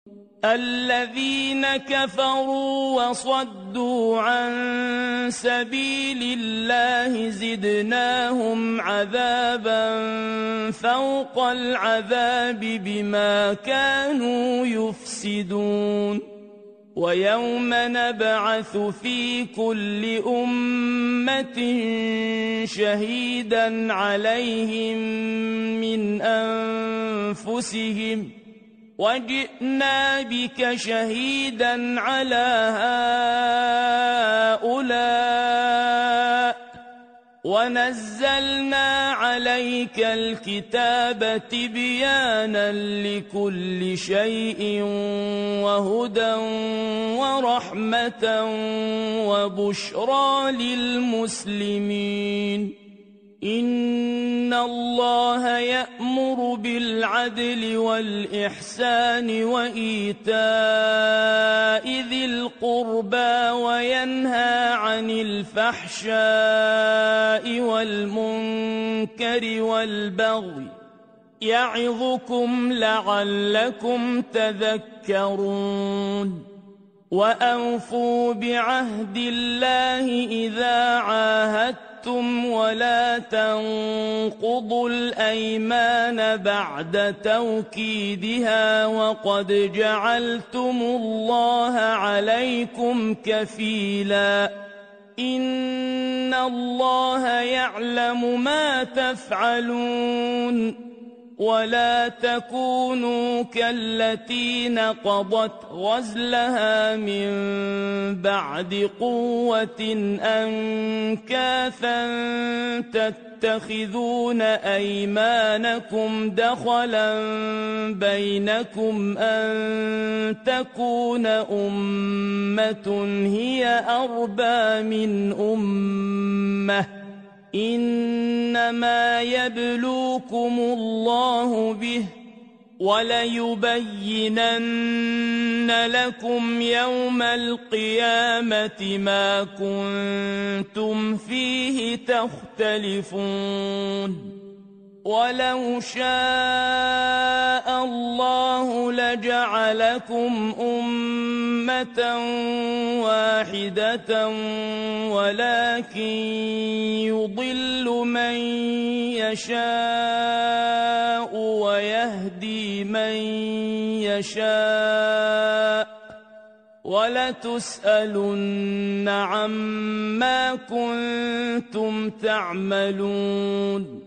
الذين كفروا وصدوا عن سبيل الله زدناهم عذابا فوق العذاب بما كانوا يفسدون ويوم نبعث في كل أمة شهيدا عليهم من أنفسهم وجئنا بك شهيدا على هؤلاء ونزلنا عليك الكتاب تبيانا لكل شيء وهدى ورحمة وبشرى للمسلمين إن الله يأمر بالعدل والإحسان وإيتاء ذي القربى وينهى عن الفحشاء والمنكر والبغي يعظكم لعلكم تذكرون وأوفوا بعهد الله إذا عاهدتم ولا تنقضوا الأيمان بعد توكيدها وقد جعلتم الله عليكم كفيلا إن الله يعلم ما تفعلون ولا تكونوا كالتي نقضت غزلها من بعد قوة أنكاثا تتخذون أيمانكم دخلا بينكم أن تكون أمة هي أربى من أمة إنما يبلوكم الله به وليبينن لكم يوم القيامة ما كنتم فيه تختلفون ولو شاء الله لجعلكم أمة واحدة ولكن يضل من يشاء ويهدي من يشاء ولتسألن عما كنتم تعملون